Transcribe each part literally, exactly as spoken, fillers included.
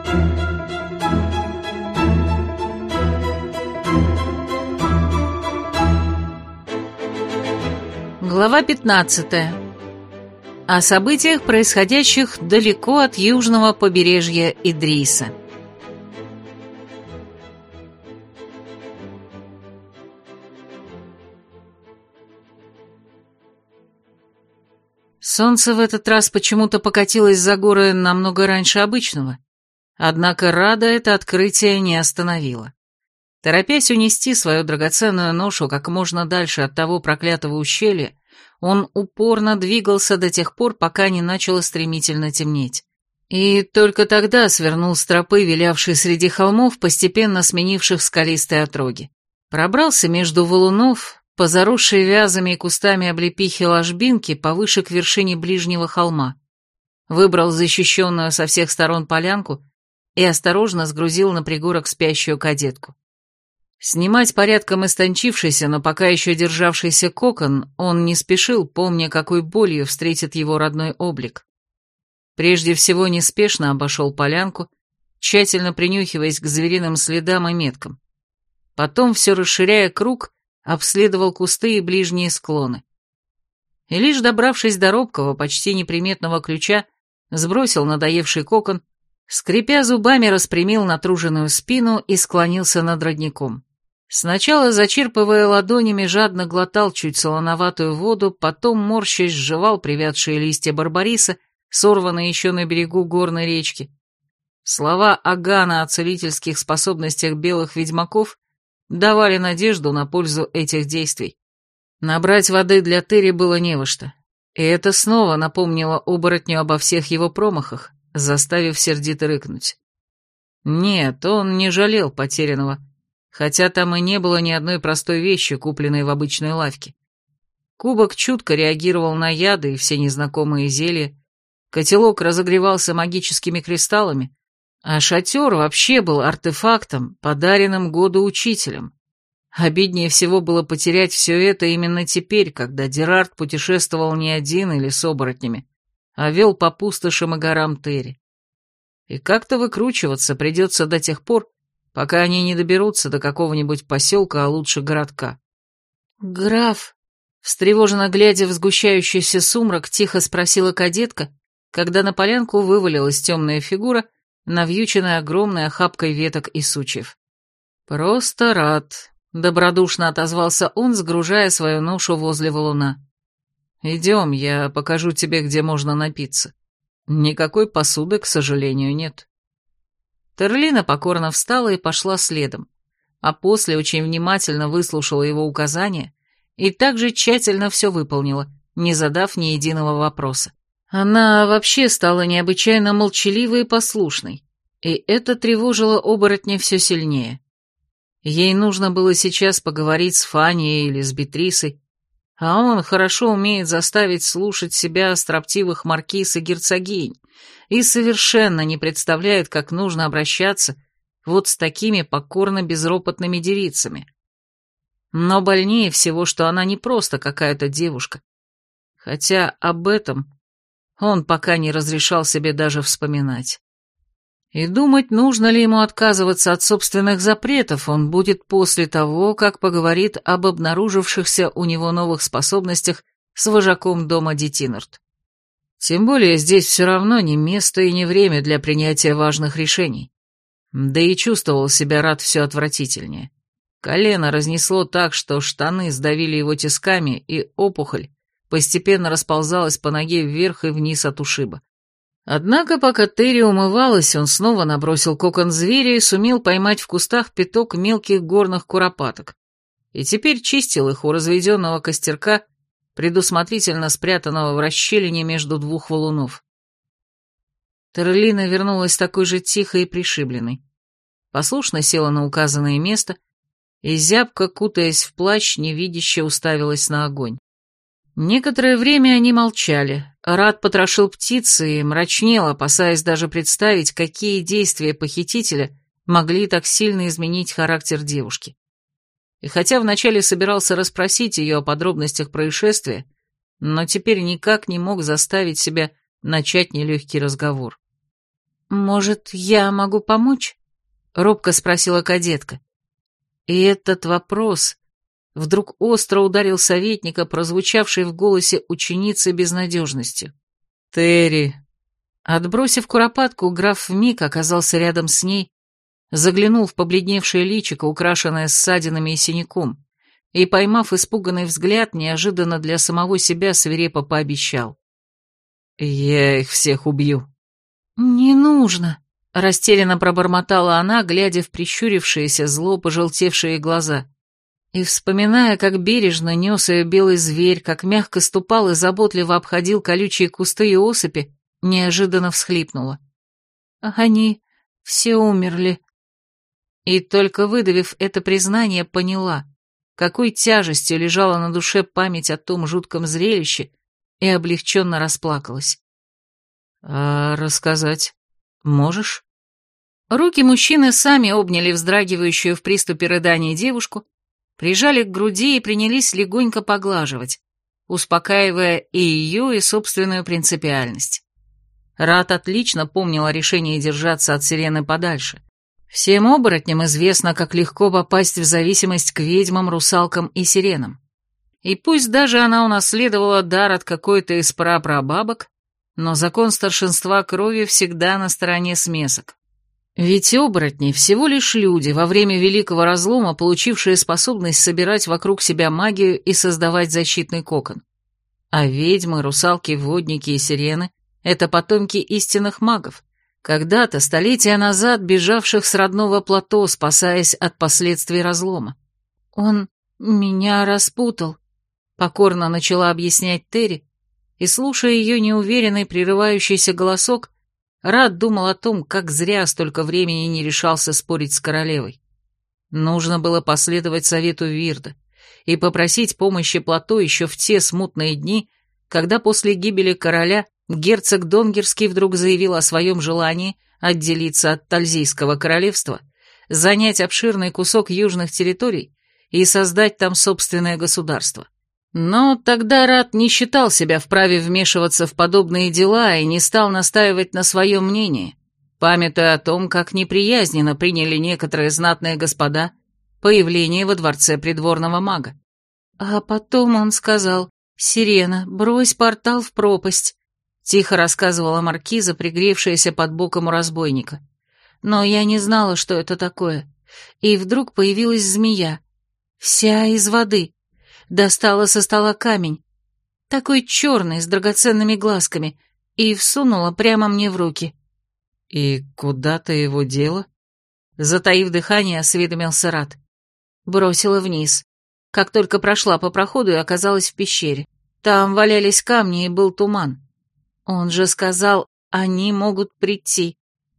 Глава пятнадцатая. О событиях, происходящих далеко от южного побережья Идриса. Солнце в этот раз почему-то покатилось за горы намного раньше обычного, однако Рада это открытие не остановило. Торопясь унести свою драгоценную ношу как можно дальше от того проклятого ущелья, он упорно двигался до тех пор, пока не начало стремительно темнеть. И только тогда свернул с тропы, вилявшей среди холмов, постепенно сменивших скалистые отроги. Пробрался между валунов, по заросшей вязами и кустами облепихи ложбинки, повыше к вершине ближнего холма. Выбрал защищенную со всех сторон полянку и осторожно сгрузил на пригорок спящую кадетку. Снимать порядком истончившийся, но пока еще державшийся кокон он не спешил, помня, какой болью встретит его родной облик. Прежде всего неспешно обошел полянку, тщательно принюхиваясь к звериным следам и меткам. Потом, все расширяя круг, обследовал кусты и ближние склоны. И лишь добравшись до робкого, почти неприметного ключа, сбросил надоевший кокон, скрипя зубами, распрямил натруженную спину и склонился над родником. Сначала, зачерпывая ладонями, жадно глотал чуть солоноватую воду, потом, морщась, сживал привядшие листья барбариса, сорванные еще на берегу горной речки. Слова Агана о целительских способностях белых ведьмаков давали надежду на пользу этих действий. Набрать воды для Терри было не во что, и это снова напомнило оборотню обо всех его промахах, заставив сердито рыкнуть. Нет, он не жалел потерянного, хотя там и не было ни одной простой вещи, купленной в обычной лавке. Кубок чутко реагировал на яды и все незнакомые зелья, котелок разогревался магическими кристаллами, а шатер вообще был артефактом, подаренным году учителем. Обиднее всего было потерять все это именно теперь, когда Дерард путешествовал не один или с оборотнями, а вел по пустошам и горам Терри. И как-то выкручиваться придется до тех пор, пока они не доберутся до какого-нибудь поселка, а лучше городка. «Граф», встревоженно глядя в сгущающийся сумрак, тихо спросила кадетка, когда на полянку вывалилась темная фигура, навьюченная огромной охапкой веток и сучьев. «Просто рад», — добродушно отозвался он, сгружая свою ношу возле валуна. «Идем, я покажу тебе, где можно напиться. Никакой посуды, к сожалению, нет». Терлина покорно встала и пошла следом, а после очень внимательно выслушала его указания и также тщательно все выполнила, не задав ни единого вопроса. Она вообще стала необычайно молчаливой и послушной, и это тревожило оборотня все сильнее. Ей нужно было сейчас поговорить с Фанией или с Бетрисой, а он хорошо умеет заставить слушать себя строптивых маркиз и герцогинь и совершенно не представляет, как нужно обращаться вот с такими покорно-безропотными девицами. Но больнее всего, что она не просто какая-то девушка, хотя об этом он пока не разрешал себе даже вспоминать. И думать, нужно ли ему отказываться от собственных запретов, он будет после того, как поговорит об обнаружившихся у него новых способностях с вожаком дома Детинард. Тем более здесь все равно не место и не время для принятия важных решений. Да и чувствовал себя Рад все отвратительнее. Колено разнесло так, что штаны сдавили его тисками, и опухоль постепенно расползалась по ноге вверх и вниз от ушиба. Однако, пока Терри умывалась, он снова набросил кокон зверя и сумел поймать в кустах пяток мелких горных куропаток, и теперь чистил их у разведенного костерка, предусмотрительно спрятанного в расщелине между двух валунов. Терлина вернулась такой же тихой и пришибленной. Послушно села на указанное место и, зябко кутаясь в плащ, невидяще уставилась на огонь. Некоторое время они молчали. Рад потрошил птицы и мрачнел, опасаясь даже представить, какие действия похитителя могли так сильно изменить характер девушки. И хотя вначале собирался расспросить ее о подробностях происшествия, но теперь никак не мог заставить себя начать нелегкий разговор. «Может, я могу помочь?» — робко спросила кадетка. И этот вопрос вдруг остро ударил советника, прозвучавший в голосе ученицы безнадежностью. «Терри!» Отбросив куропатку, граф вмиг оказался рядом с ней, заглянул в побледневшее личико, украшенное ссадинами и синяком, и, поймав испуганный взгляд, неожиданно для самого себя свирепо пообещал: «Я их всех убью». «Не нужно», — растерянно пробормотала она, глядя в прищурившиеся, зло пожелтевшие глаза, и, вспоминая, как бережно нес ее белый зверь, как мягко ступал и заботливо обходил колючие кусты и осыпи, неожиданно всхлипнула. «Они все умерли». И только выдавив это признание, поняла, какой тяжестью лежала на душе память о том жутком зрелище, и облегченно расплакалась. «А рассказать можешь?» Руки мужчины сами обняли вздрагивающую в приступе рыдания девушку, прижали к груди и принялись легонько поглаживать, успокаивая и ее, и собственную принципиальность. Рат отлично помнила решение держаться от сирены подальше. Всем оборотням известно, как легко попасть в зависимость к ведьмам, русалкам и сиренам. И пусть даже она унаследовала дар от какой-то из прапрабабок, но закон старшинства крови всегда на стороне смесок. Ведь оборотни всего лишь люди, во время Великого Разлома получившие способность собирать вокруг себя магию и создавать защитный кокон. А ведьмы, русалки, водники и сирены — это потомки истинных магов, когда-то, столетия назад, бежавших с родного плато, спасаясь от последствий разлома. «Он меня распутал», — покорно начала объяснять Терри, и, слушая ее неуверенный, прерывающийся голосок, Рат думал о том, как зря столько времени не решался спорить с королевой. Нужно было последовать совету Вирда и попросить помощи плато еще в те смутные дни, когда после гибели короля герцог Донгерский вдруг заявил о своем желании отделиться от Тальзийского королевства, занять обширный кусок южных территорий и создать там собственное государство. Но тогда Рат не считал себя вправе вмешиваться в подобные дела и не стал настаивать на своем мнении, памятуя о том, как неприязненно приняли некоторые знатные господа появление во дворце придворного мага. А потом он сказал: «Сирена, брось портал в пропасть», — тихо рассказывала маркиза, пригревшаяся под боком у разбойника. «Но я не знала, что это такое. И вдруг появилась змея, вся из воды. Достала со стола камень, такой черный, с драгоценными глазками, и всунула прямо мне в руки». «И куда ты его дела?» Затаив дыхание, осведомился Рат. Бросила вниз. Как только прошла по проходу и оказалась в пещере. Там валялись камни и был туман. Он же сказал, они могут прийти.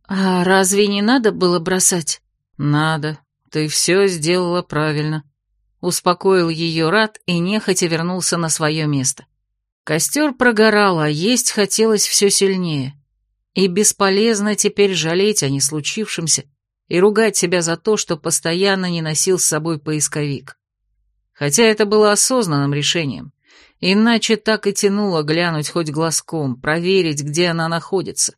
А разве не надо было бросать? «Надо. Ты все сделала правильно». Успокоил ее Рат и нехотя вернулся на свое место. Костер прогорал, а есть хотелось все сильнее. И бесполезно теперь жалеть о неслучившемся и ругать себя за то, что постоянно не носил с собой поисковик. Хотя это было осознанным решением, иначе так и тянуло глянуть хоть глазком, проверить, где она находится.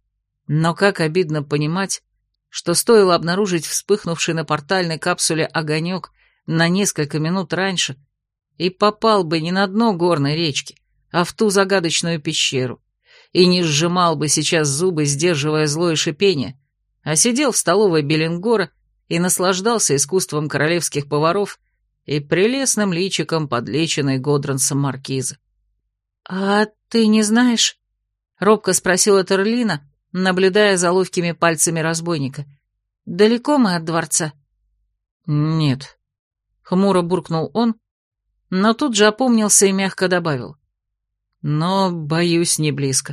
Но как обидно понимать, что стоило обнаружить вспыхнувший на портальной капсуле огонек на несколько минут раньше, и попал бы не на дно горной речки, а в ту загадочную пещеру, и не сжимал бы сейчас зубы, сдерживая злое шипение, а сидел в столовой Беллингора и наслаждался искусством королевских поваров и прелестным личиком подлеченной Годрансом маркизы. «А ты не знаешь?» — робко спросила Терлина, наблюдая за ловкими пальцами разбойника. «Далеко мы от дворца?» «Нет», — хмуро буркнул он, но тут же опомнился и мягко добавил. «Но, боюсь, не близко».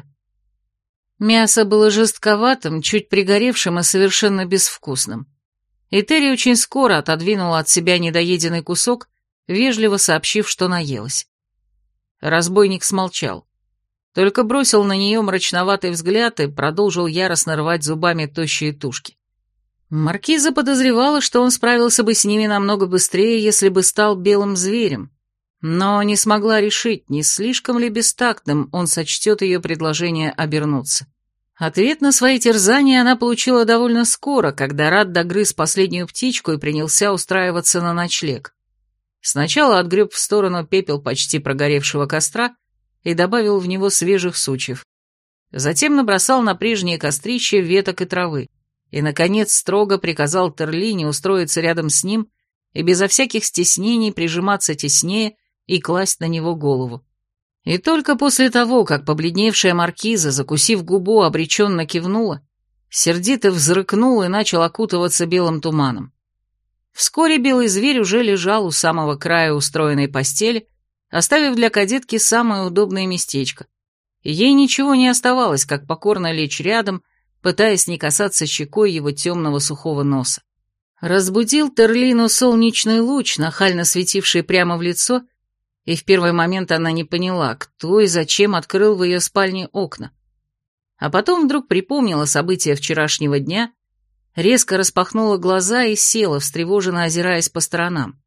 Мясо было жестковатым, чуть пригоревшим и совершенно безвкусным. И Терри очень скоро отодвинула от себя недоеденный кусок, вежливо сообщив, что наелась. Разбойник смолчал, только бросил на нее мрачноватый взгляд и продолжил яростно рвать зубами тощие тушки. Маркиза подозревала, что он справился бы с ними намного быстрее, если бы стал белым зверем, но не смогла решить, не слишком ли бестактным он сочтет ее предложение обернуться. Ответ на свои терзания она получила довольно скоро, когда Рад догрыз последнюю птичку и принялся устраиваться на ночлег. Сначала отгреб в сторону пепел почти прогоревшего костра и добавил в него свежих сучьев. Затем набросал на прежнее кострище веток и травы, и, наконец, строго приказал Терлине устроиться рядом с ним и безо всяких стеснений прижиматься теснее и класть на него голову. И только после того, как побледневшая маркиза, закусив губу, обреченно кивнула, сердито взрыкнул и начал окутываться белым туманом. Вскоре белый зверь уже лежал у самого края устроенной постели, оставив для кадетки самое удобное местечко. Ей ничего не оставалось, как покорно лечь рядом, пытаясь не касаться щекой его темного сухого носа. Разбудил Терлину солнечный луч, нахально светивший прямо в лицо, и в первый момент она не поняла, кто и зачем открыл в ее спальне окна. А потом вдруг припомнила события вчерашнего дня, резко распахнула глаза и села, встревоженно озираясь по сторонам.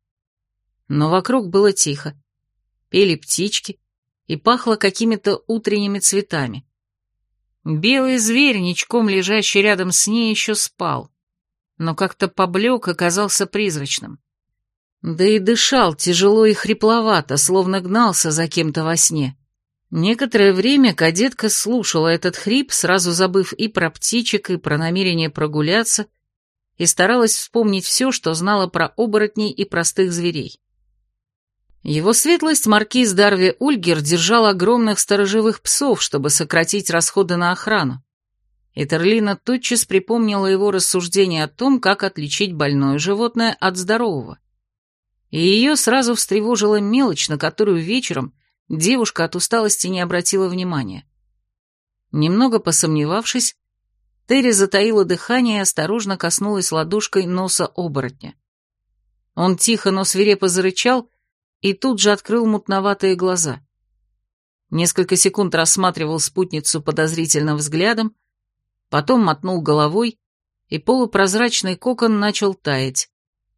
Но вокруг было тихо. Пели птички и пахло какими-то утренними цветами. Белый зверь, ничком лежащий рядом с ней, еще спал, но как-то поблек и казался призрачным. Да и дышал тяжело и хрипловато, словно гнался за кем-то во сне. Некоторое время кадетка слушала этот хрип, сразу забыв и про птичек, и про намерение прогуляться, и старалась вспомнить все, что знала про оборотней и простых зверей. Его светлость маркиз Дарви Ульгер держал огромных сторожевых псов, чтобы сократить расходы на охрану, и Терлина тотчас припомнила его рассуждение о том, как отличить больное животное от здорового. И ее сразу встревожила мелочь, на которую вечером девушка от усталости не обратила внимания. Немного посомневавшись, Терри затаила дыхание и осторожно коснулась ладошкой носа оборотня. Он тихо, но свирепо зарычал и тут же открыл мутноватые глаза. Несколько секунд рассматривал спутницу подозрительным взглядом, потом мотнул головой, и полупрозрачный кокон начал таять.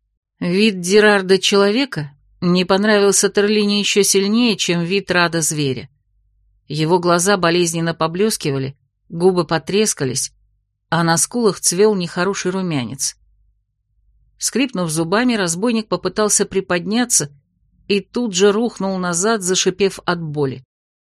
Вид Дирарда человека не понравился Терлине еще сильнее, чем вид Рада зверя. Его глаза болезненно поблескивали, губы потрескались, а на скулах цвел нехороший румянец. Скрипнув зубами, разбойник попытался приподняться и тут же рухнул назад, зашипев от боли.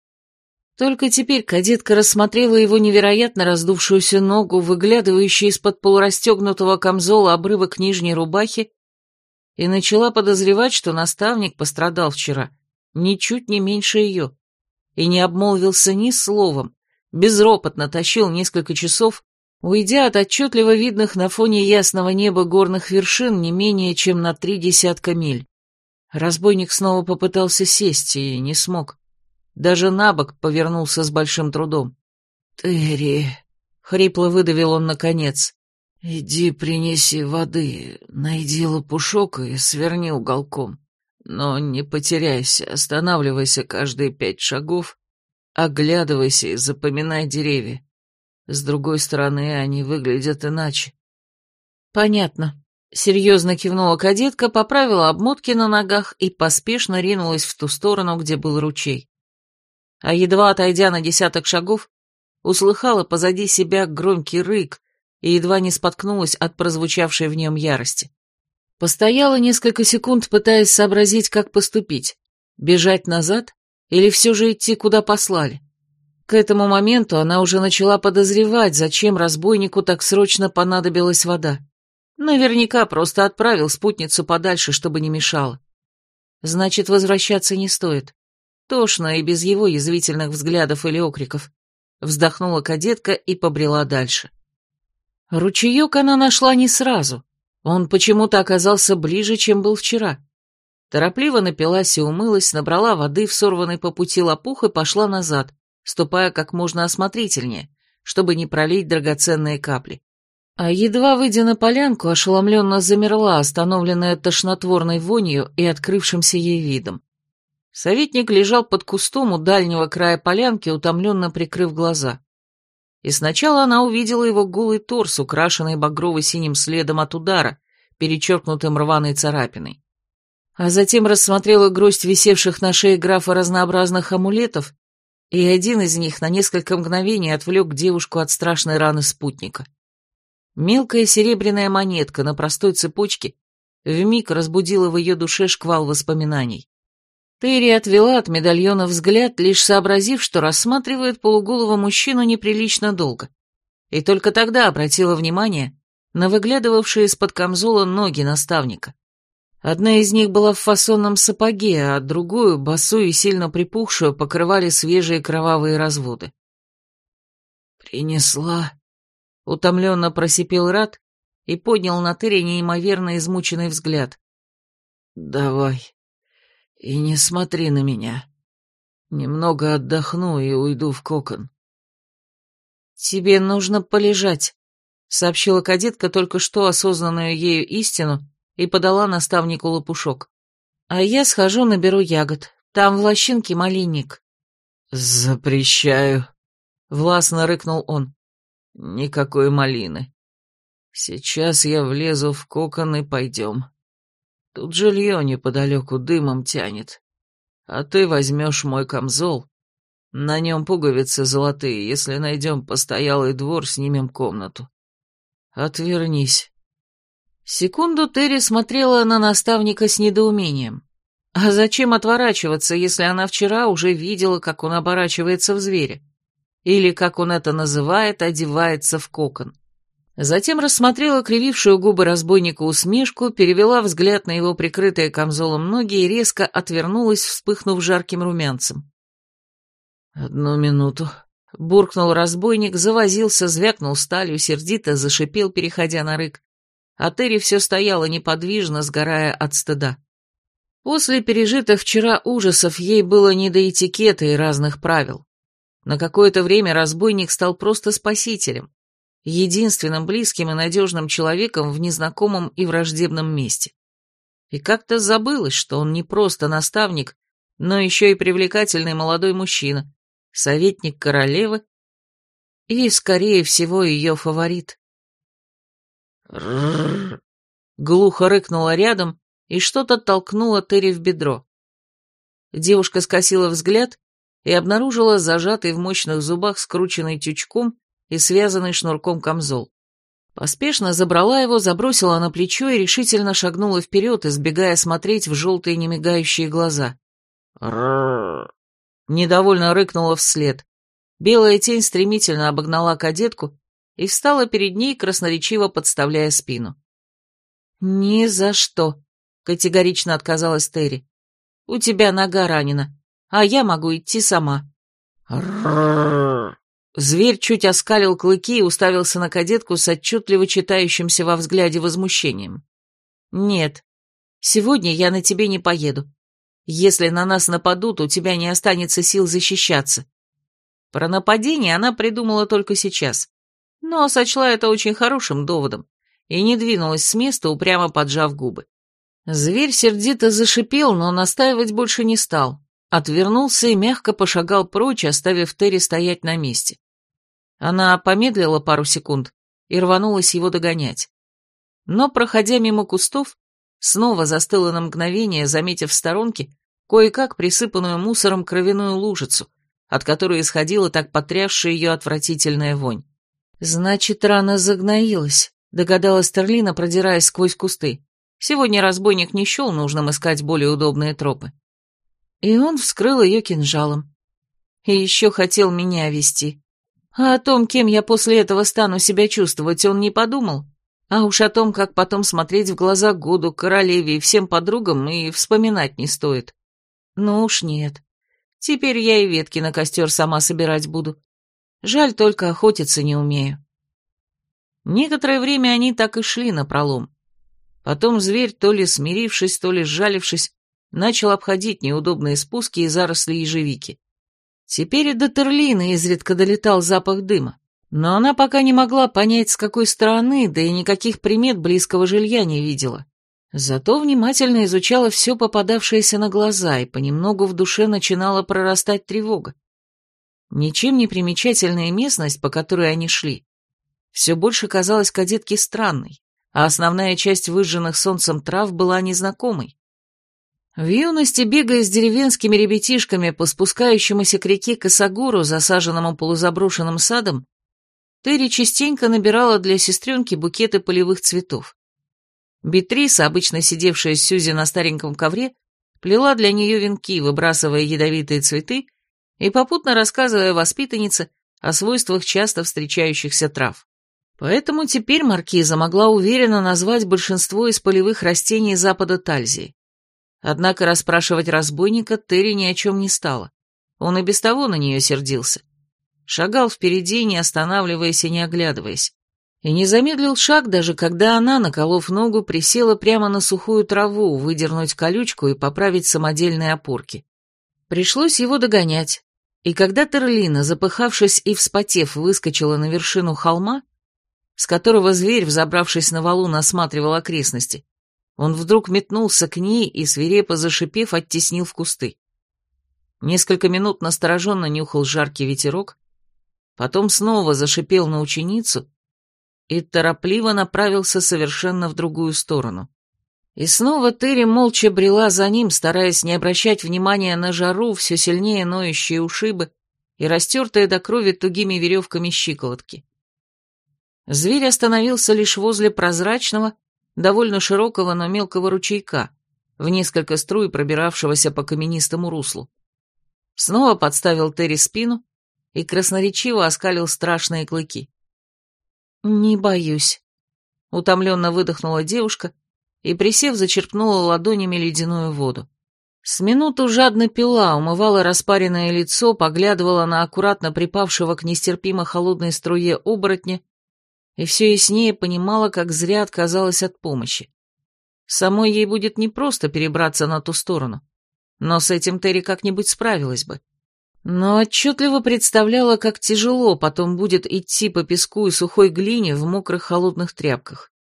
Только теперь кадетка рассмотрела его невероятно раздувшуюся ногу, выглядывающий из-под полурастегнутого камзола обрывок нижней рубахи, и начала подозревать, что наставник пострадал вчера, ничуть не меньше ее, и не обмолвился ни словом, безропотно тащил несколько часов, уйдя от отчетливо видных на фоне ясного неба горных вершин не менее чем на три десятка миль. Разбойник снова попытался сесть и не смог. Даже на бок повернулся с большим трудом. «Терри», — хрипло выдавил он наконец, — «иди принеси воды, найди лопушок и сверни уголком. Но не потеряйся, останавливайся каждые пять шагов, оглядывайся и запоминай деревья. С другой стороны, они выглядят иначе». «Понятно», — серьезно кивнула кадетка, поправила обмотки на ногах и поспешно ринулась в ту сторону, где был ручей. А едва отойдя на десяток шагов, услыхала позади себя громкий рык и едва не споткнулась от прозвучавшей в нем ярости. Постояла несколько секунд, пытаясь сообразить, как поступить, бежать назад или все же идти, куда послали. К этому моменту она уже начала подозревать, зачем разбойнику так срочно понадобилась вода. Наверняка просто отправил спутницу подальше, чтобы не мешала. Значит, возвращаться не стоит. Тошно и без его язвительных взглядов или окриков. Вздохнула кадетка и побрела дальше. Ручеек она нашла не сразу. Он почему-то оказался ближе, чем был вчера. Торопливо напилась и умылась, набрала воды в сорванный по пути лопух и пошла назад, ступая как можно осмотрительнее, чтобы не пролить драгоценные капли. А едва выйдя на полянку, ошеломленно замерла, остановленная тошнотворной вонью и открывшимся ей видом. Советник лежал под кустом у дальнего края полянки, утомленно прикрыв глаза. И сначала она увидела его голый торс, украшенный багрово-синим следом от удара, перечеркнутым рваной царапиной. А затем рассмотрела гроздь висевших на шее графа разнообразных амулетов и один из них на несколько мгновений отвлек девушку от страшной раны спутника. Мелкая серебряная монетка на простой цепочке вмиг разбудила в ее душе шквал воспоминаний. Терри отвела от медальона взгляд, лишь сообразив, что рассматривает полуголого мужчину неприлично долго, и только тогда обратила внимание на выглядывавшие из-под камзола ноги наставника. Одна из них была в фасонном сапоге, а другую, босую и сильно припухшую, покрывали свежие кровавые разводы. «Принесла», — утомленно просипел Рад и поднял на Терри неимоверно измученный взгляд. «Давай, и не смотри на меня. Немного отдохну и уйду в кокон». «Тебе нужно полежать», — сообщила кадетка только что осознанную ею истину и подала наставнику лопушок. «А я схожу наберу ягод. Там в лощинке малинник». «Запрещаю», — властно рыкнул он. «Никакой малины. Сейчас я влезу в кокон и пойдем. Тут жилье неподалеку дымом тянет. А ты возьмешь мой камзол. На нем пуговицы золотые. Если найдем постоялый двор, снимем комнату. Отвернись». Секунду Терри смотрела на наставника с недоумением. А зачем отворачиваться, если она вчера уже видела, как он оборачивается в зверя? Или, как он это называет, одевается в кокон? Затем рассмотрела кривившую губы разбойника усмешку, перевела взгляд на его прикрытые камзолом ноги и резко отвернулась, вспыхнув жарким румянцем. «Одну минуту», — буркнул разбойник, завозился, звякнул сталью, сердито зашипел, переходя на рык. А Терри все стояла неподвижно, сгорая от стыда. После пережитых вчера ужасов ей было не до этикета и разных правил. На какое-то время разбойник стал просто спасителем, единственным близким и надежным человеком в незнакомом и враждебном месте. И как-то забылось, что он не просто наставник, но еще и привлекательный молодой мужчина, советник королевы и, скорее всего, ее фаворит. «Ррррр!» — глухо рыкнула рядом и что-то толкнуло Терри в бедро. Девушка скосила взгляд и обнаружила зажатый в мощных зубах скрученный тючком и связанный шнурком камзол. Поспешно забрала его, забросила на плечо и решительно шагнула вперед, избегая смотреть в желтые немигающие глаза. «Ррррр!» — недовольно рыкнула вслед. Белая тень стремительно обогнала кадетку и встала перед ней, красноречиво подставляя спину. «Ни за что», — категорично отказалась Терри. «У тебя нога ранена, а я могу идти сама». «Ррррр!» Зверь чуть оскалил клыки и уставился на кадетку с отчетливо читающимся во взгляде возмущением. «Нет, сегодня я на тебе не поеду. Если на нас нападут, у тебя не останется сил защищаться». Про нападение она придумала только сейчас, но сочла это очень хорошим доводом и не двинулась с места, упрямо поджав губы. Зверь сердито зашипел, но настаивать больше не стал, отвернулся и мягко пошагал прочь, оставив Терри стоять на месте. Она помедлила пару секунд и рванулась его догонять. Но, проходя мимо кустов, снова застыла на мгновение, заметив в сторонке кое-как присыпанную мусором кровяную лужицу, от которой исходила так потрясшая ее отвратительная вонь. «Значит, рана загноилась», — догадалась Терлина, продираясь сквозь кусты. Сегодня разбойник не счел нужным искать более удобные тропы. И он вскрыл ее кинжалом. И еще хотел меня вести. А о том, кем я после этого стану себя чувствовать, он не подумал. А уж о том, как потом смотреть в глаза Году, королеве и всем подругам, и вспоминать не стоит. Ну уж нет. Теперь я и ветки на костер сама собирать буду. Жаль, только охотиться не умею. Некоторое время они так и шли напролом. Потом зверь, то ли смирившись, то ли сжалившись, начал обходить неудобные спуски и заросли ежевики. Теперь и до Терлины изредка долетал запах дыма, но она пока не могла понять, с какой стороны, да и никаких примет близкого жилья не видела. Зато внимательно изучала все попадавшееся на глаза, и понемногу в душе начинала прорастать тревога. Ничем не примечательная местность, по которой они шли, все больше казалась кадетке странной, а основная часть выжженных солнцем трав была незнакомой. В юности, бегая с деревенскими ребятишками по спускающемуся к реке косогору, засаженному полузаброшенным садом, Терри частенько набирала для сестренки букеты полевых цветов. Бетриса, обычно сидевшая с Сьюзи на стареньком ковре, плела для нее венки, выбрасывая ядовитые цветы и попутно рассказывая воспитаннице о свойствах часто встречающихся трав. Поэтому теперь маркиза могла уверенно назвать большинство из полевых растений запада Тальзии. Однако расспрашивать разбойника Терри ни о чем не стала. Он и без того на нее сердился. Шагал впереди, не останавливаясь и не оглядываясь. И не замедлил шаг, даже когда она, наколов ногу, присела прямо на сухую траву, выдернуть колючку и поправить самодельные опорки. Пришлось его догонять, и когда Терлина, запыхавшись и вспотев, выскочила на вершину холма, с которого зверь, взобравшись на валун, осматривал окрестности, он вдруг метнулся к ней и, свирепо зашипев, оттеснил в кусты. Несколько минут настороженно нюхал жаркий ветерок, потом снова зашипел на ученицу и торопливо направился совершенно в другую сторону. И снова Терри молча брела за ним, стараясь не обращать внимания на жару, все сильнее ноющие ушибы и растертые до крови тугими веревками щиколотки. Зверь остановился лишь возле прозрачного, довольно широкого, но мелкого ручейка, в несколько струй пробиравшегося по каменистому руслу. Снова подставил Терри спину и красноречиво оскалил страшные клыки. «Не боюсь», — утомленно выдохнула девушка и, присев, зачерпнула ладонями ледяную воду. С минуту жадно пила, умывала распаренное лицо, поглядывала на аккуратно припавшего к нестерпимо холодной струе оборотня и все яснее понимала, как зря отказалась от помощи. Самой ей будет непросто перебраться на ту сторону, но с этим Терри как-нибудь справилась бы. Но отчетливо представляла, как тяжело потом будет идти по песку и сухой глине в мокрых холодных тряпках.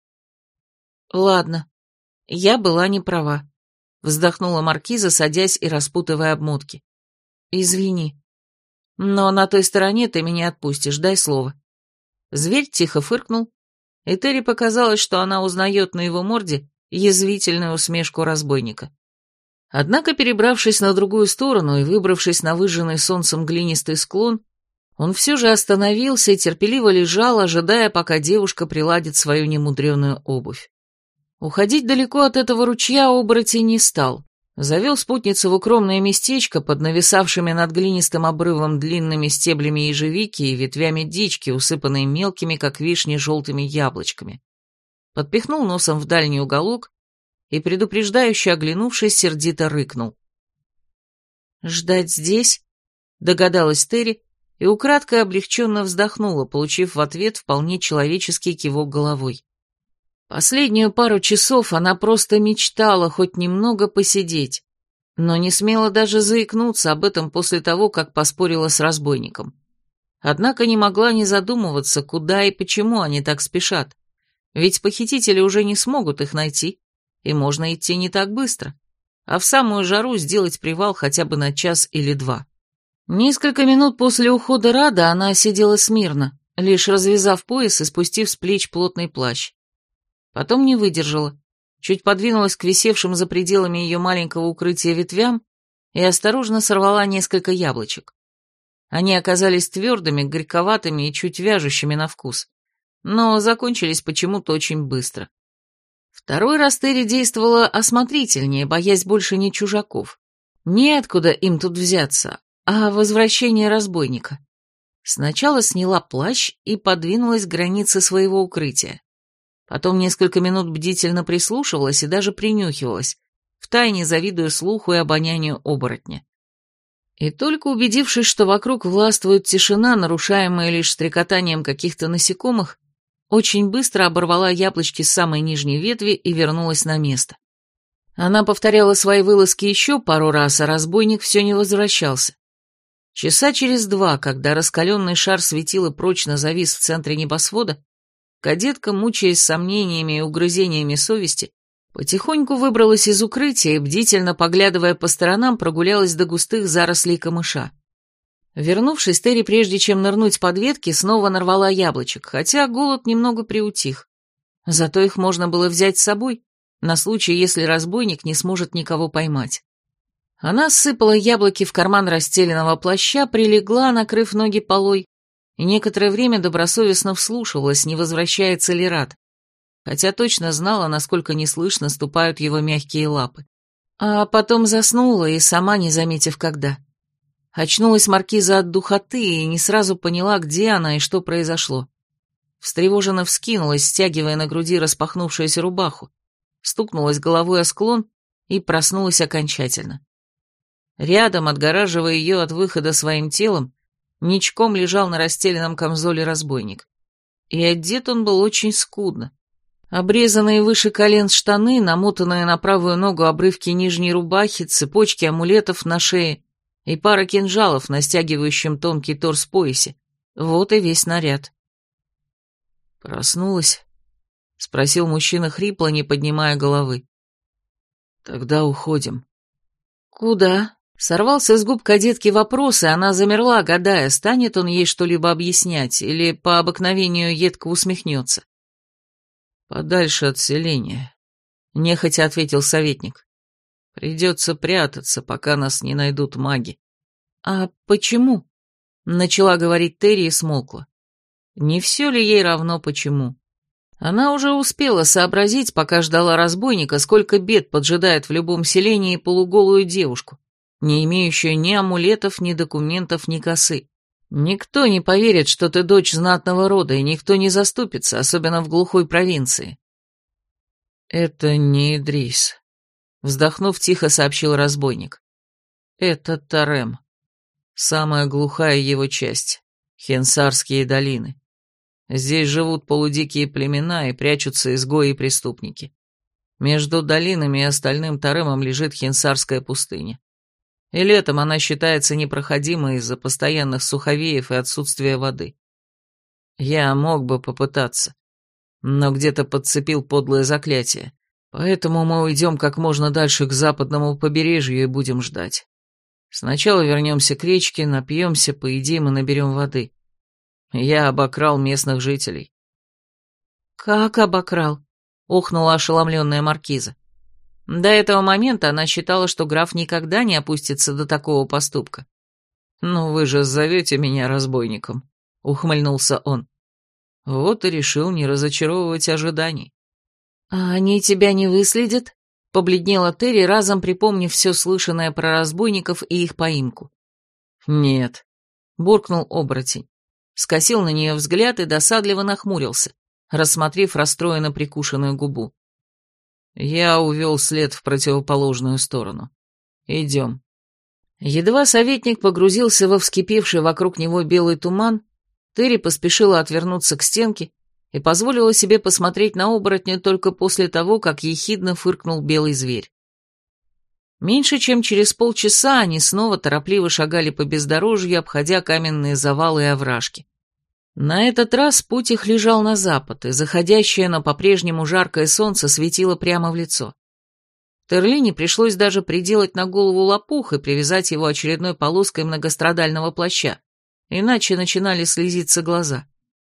«Ладно, я была не права», — вздохнула маркиза, садясь и распутывая обмотки. «Извини. Но на той стороне ты меня отпустишь, дай слово». Зверь тихо фыркнул, и Терри показалось, что она узнает на его морде язвительную усмешку разбойника. Однако, перебравшись на другую сторону и выбравшись на выжженный солнцем глинистый склон, он все же остановился и терпеливо лежал, ожидая, пока девушка приладит свою немудреную обувь. Уходить далеко от этого ручья оборотень не стал. Завел спутницу в укромное местечко под нависавшими над глинистым обрывом длинными стеблями ежевики и ветвями дички, усыпанные мелкими, как вишни, желтыми яблочками. Подпихнул носом в дальний уголок и, предупреждающе оглянувшись, сердито рыкнул. «Ждать здесь?» — догадалась Терри и украдкой облегченно вздохнула, получив в ответ вполне человеческий кивок головой. Последнюю пару часов она просто мечтала хоть немного посидеть, но не смела даже заикнуться об этом после того, как поспорила с разбойником. Однако не могла не задумываться, куда и почему они так спешат, ведь похитители уже не смогут их найти, и можно идти не так быстро, а в самую жару сделать привал хотя бы на час или два. Несколько минут после ухода Рада она сидела смирно, лишь развязав пояс и спустив с плеч плотный плащ. Потом не выдержала, чуть подвинулась к висевшим за пределами ее маленького укрытия ветвям и осторожно сорвала несколько яблочек. Они оказались твердыми, горьковатыми и чуть вяжущими на вкус, но закончились почему-то очень быстро. Второй раз Терри действовала осмотрительнее, боясь больше не чужаков. Неоткуда им тут взяться, а возвращение разбойника. Сначала сняла плащ и подвинулась к границе своего укрытия. Потом несколько минут бдительно прислушивалась и даже принюхивалась, втайне завидуя слуху и обонянию оборотня. И только убедившись, что вокруг властвует тишина, нарушаемая лишь стрекотанием каких-то насекомых, очень быстро оборвала яблочки с самой нижней ветви и вернулась на место. Она повторяла свои вылазки еще пару раз, а разбойник все не возвращался. Часа через два, когда раскаленный шар светила прочно завис в центре небосвода, кадетка, мучаясь сомнениями и угрызениями совести, потихоньку выбралась из укрытия и, бдительно поглядывая по сторонам, прогулялась до густых зарослей камыша. Вернувшись, Терри, прежде чем нырнуть под ветки, снова нарвала яблочек, хотя голод немного приутих. Зато их можно было взять с собой, на случай, если разбойник не сможет никого поймать. Она сыпала яблоки в карман расстеленного плаща, прилегла, накрыв ноги полой, и некоторое время добросовестно вслушивалась, не возвращается ли Рад, хотя точно знала, насколько неслышно ступают его мягкие лапы. А потом заснула, и сама не заметив когда. Очнулась маркиза от духоты и не сразу поняла, где она и что произошло. Встревоженно вскинулась, стягивая на груди распахнувшуюся рубаху, стукнулась головой о склон и проснулась окончательно. Рядом, отгораживая ее от выхода своим телом, ничком лежал на расстеленном камзоле разбойник. И одет он был очень скудно. Обрезанные выше колен штаны, намотанные на правую ногу обрывки нижней рубахи, цепочки амулетов на шее и пара кинжалов на стягивающем тонкий торс поясе. Вот и весь наряд. «Проснулась?» — спросил мужчина хрипло, не поднимая головы. «Тогда уходим». «Куда?» — сорвался с губ кадетки вопрос, и она замерла, гадая, станет он ей что-либо объяснять или по обыкновению едко усмехнется. «Подальше от селения», — нехотя ответил советник. «Придется прятаться, пока нас не найдут маги». «А почему?» — начала говорить Терри и смолкла. Не все ли ей равно почему? Она уже успела сообразить, пока ждала разбойника, сколько бед поджидает в любом селении полуголую девушку, не имеющую ни амулетов, ни документов, ни косы. Никто не поверит, что ты дочь знатного рода, и никто не заступится, особенно в глухой провинции. «Это не Идрис», — вздохнув, тихо сообщил разбойник. «Это Тарем. Самая глухая его часть — Хенсарские долины. Здесь живут полудикие племена и прячутся изгои и преступники. Между долинами и остальным Таремом лежит Хенсарская пустыня. И летом она считается непроходимой из-за постоянных суховеев и отсутствия воды. Я мог бы попытаться, но где-то подцепил подлое заклятие, поэтому мы уйдем как можно дальше к западному побережью и будем ждать. Сначала вернемся к речке, напьемся, поедим и наберем воды. Я обокрал местных жителей». «Как обокрал?» — охнула ошеломленная маркиза. До этого момента она считала, что граф никогда не опустится до такого поступка. «Ну вы же зовете меня разбойником», — ухмыльнулся он. Вот и решил не разочаровывать ожиданий. «А они тебя не выследят?» — побледнела Терри, разом припомнив все слышанное про разбойников и их поимку. «Нет», — буркнул оборотень, скосил на нее взгляд и досадливо нахмурился, рассмотрев расстроенно прикушенную губу. «Я увел след в противоположную сторону. Идем». Едва советник погрузился во вскипевший вокруг него белый туман, Терри поспешила отвернуться к стенке и позволила себе посмотреть на оборотня только после того, как ехидно фыркнул белый зверь. Меньше чем через полчаса они снова торопливо шагали по бездорожью, обходя каменные завалы и овражки. На этот раз путь их лежал на запад, и заходящее, но по-прежнему жаркое солнце светило прямо в лицо. Терлине пришлось даже приделать на голову лопух и привязать его очередной полоской многострадального плаща, иначе начинали слезиться глаза.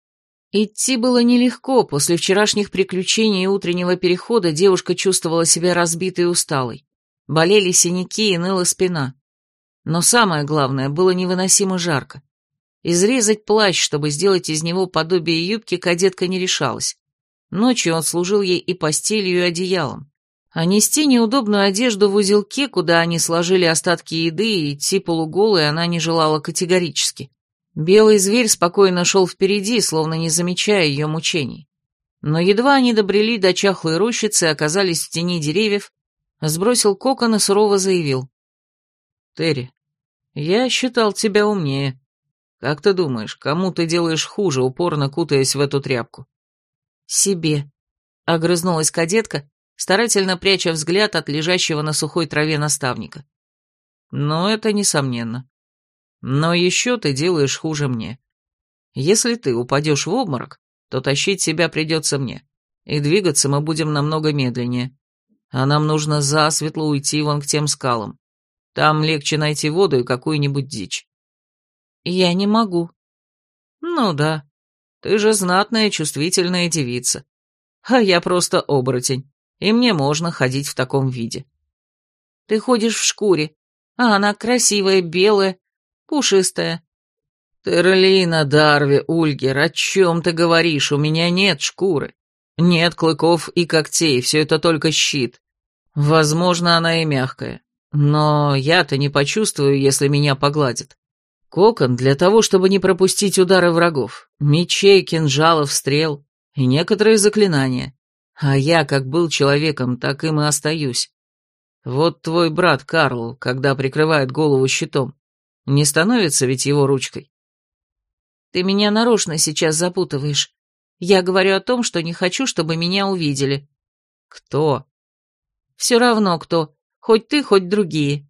Идти было нелегко, после вчерашних приключений и утреннего перехода девушка чувствовала себя разбитой и усталой. Болели синяки и ныла спина. Но самое главное, было невыносимо жарко. Изрезать плащ, чтобы сделать из него подобие юбки, кадетка не решалась. Ночью он служил ей и постелью, и одеялом. А нести неудобную одежду в узелке, куда они сложили остатки еды, и идти полуголой она не желала категорически. Белый зверь спокойно шел впереди, словно не замечая ее мучений. Но едва они добрели до чахлой рощицы и оказались в тени деревьев, сбросил кокон и сурово заявил. «Терри, я считал тебя умнее. Как ты думаешь, кому ты делаешь хуже, упорно кутаясь в эту тряпку?» «Себе», — огрызнулась кадетка, старательно пряча взгляд от лежащего на сухой траве наставника. «Ну, это несомненно. Но еще ты делаешь хуже мне. Если ты упадешь в обморок, то тащить себя придется мне, и двигаться мы будем намного медленнее. А нам нужно засветло уйти вон к тем скалам. Там легче найти воду и какую-нибудь дичь». «Я не могу». «Ну да, ты же знатная, чувствительная девица. А я просто оборотень. и мне можно ходить в таком виде. Ты ходишь в шкуре, а она красивая, белая, пушистая. Терлина, Дарви, Ульгер, о чем ты говоришь? У меня нет шкуры. Нет клыков и когтей, все это только щит. Возможно, она и мягкая, но я-то не почувствую, если меня погладят. Кокон для того, чтобы не пропустить удары врагов, мечей, кинжалов, стрел и некоторые заклинания. А я как был человеком, так им и остаюсь. Вот твой брат Карл, когда прикрывает голову щитом, не становится ведь его ручкой. Ты меня нарочно сейчас запутываешь. Я говорю о том, что не хочу, чтобы меня увидели. Кто? Все равно кто, хоть ты, хоть другие.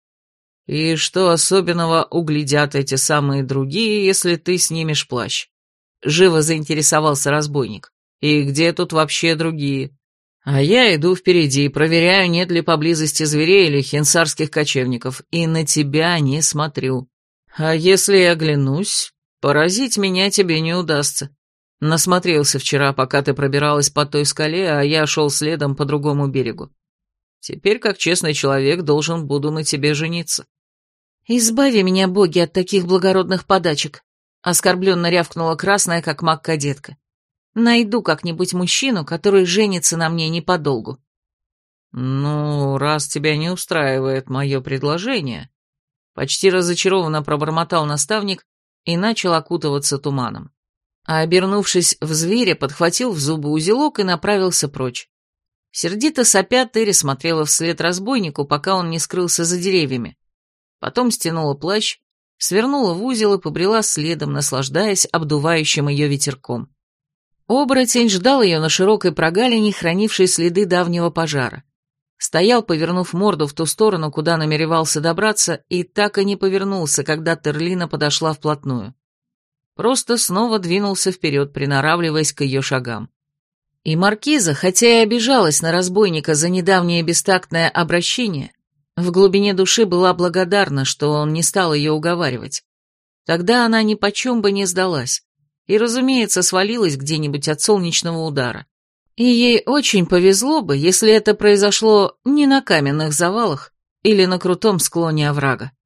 И что особенного углядят эти самые другие, если ты снимешь плащ? Живо заинтересовался разбойник. И где тут вообще другие? А я иду впереди, проверяю, нет ли поблизости зверей или хинсарских кочевников, и на тебя не смотрю. А если я оглянусь, поразить меня тебе не удастся. Насмотрелся вчера, пока ты пробиралась по той скале, а я шел следом по другому берегу. Теперь, как честный человек, должен буду на тебе жениться. Избави меня, боги, от таких благородных подачек, оскорбленно рявкнула красная, как мак кадетка. Найду как-нибудь мужчину, который женится на мне не подолгу. Ну, раз тебя не устраивает мое предложение, почти разочарованно пробормотал наставник и начал окутываться туманом. А обернувшись в зверя, подхватил в зубы узелок и направился прочь. Сердито сопя, Терри смотрела вслед разбойнику, пока он не скрылся за деревьями. Потом стянула плащ, свернула в узел и побрела следом, наслаждаясь обдувающим ее ветерком. Оборотень ждал ее на широкой прогалине, хранившей следы давнего пожара. Стоял, повернув морду в ту сторону, куда намеревался добраться, и так и не повернулся, когда Терлина подошла вплотную. Просто снова двинулся вперед, приноравливаясь к ее шагам. И маркиза, хотя и обижалась на разбойника за недавнее бестактное обращение, в глубине души была благодарна, что он не стал ее уговаривать. Тогда она ни почем бы не сдалась и, разумеется, свалилась где-нибудь от солнечного удара. И ей очень повезло бы, если это произошло не на каменных завалах или на крутом склоне оврага.